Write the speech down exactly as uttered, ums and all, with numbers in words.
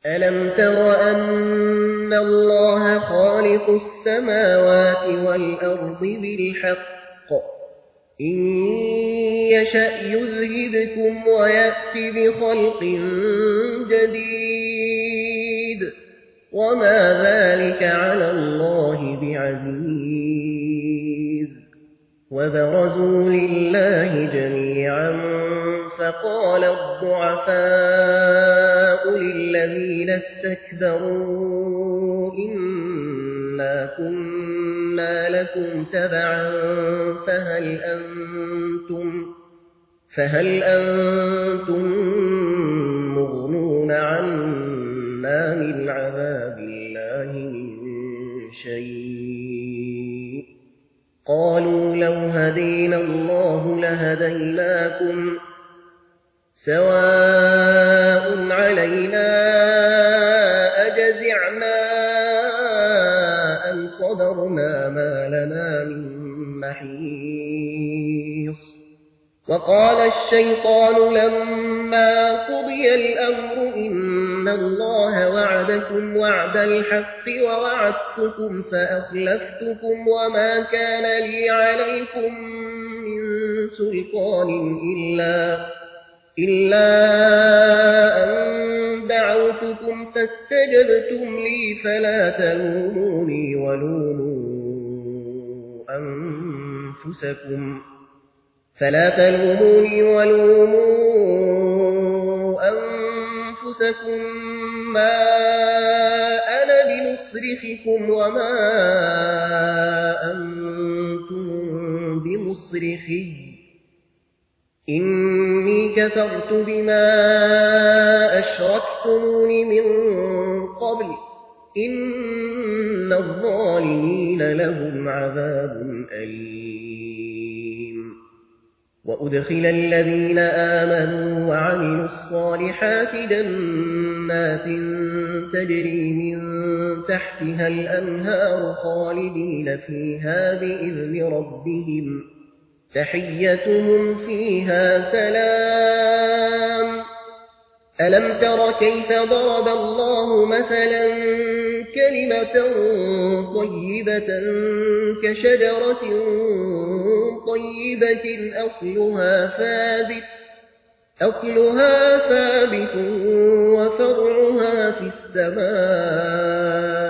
ألم تر أن الله خالق السماوات والأرض بالحق إن يشأ يذهبكم ويأتي بخلق جديد وما ذلك على الله بعزيز وبرزوا لله جميعا فقال الضعفاء للذين استكبروا إنا كنا لكم تبعا فهل أنتم, فهل أنتم مغنون عنا من عذاب الله من شيء قالوا لو هدينا الله لهديناكم سواء علينا أجزعنا أم صبرنا ما لنا من محيص وقال الشيطان لما قضي الأمر إن الله وعدكم وعد الحق ووعدتكم فأخلفتكم وما كان لي عليكم من سلطان إلا إلا أن دعوتكم فاستجبتم لي فلا تلوموني ولوموا أنفسكم فلا تلوموني ولوموا أنفسكم ما أنا بمصرخكم وما أنتم بمصرخي إني كفرت بما أشركتمون من قبل إن الظالمين لهم عذاب أليم وأدخل الذين آمنوا وعملوا الصالحات جنات تجري من تحتها الأنهار خالدين فيها بإذن ربهم تحيتهم فيها سلام ألم تر كيف ضرب الله مثلا كلمة طيبة كشجرة طيبة أصلها ثابت أصلها ثابت وفرعها في السماء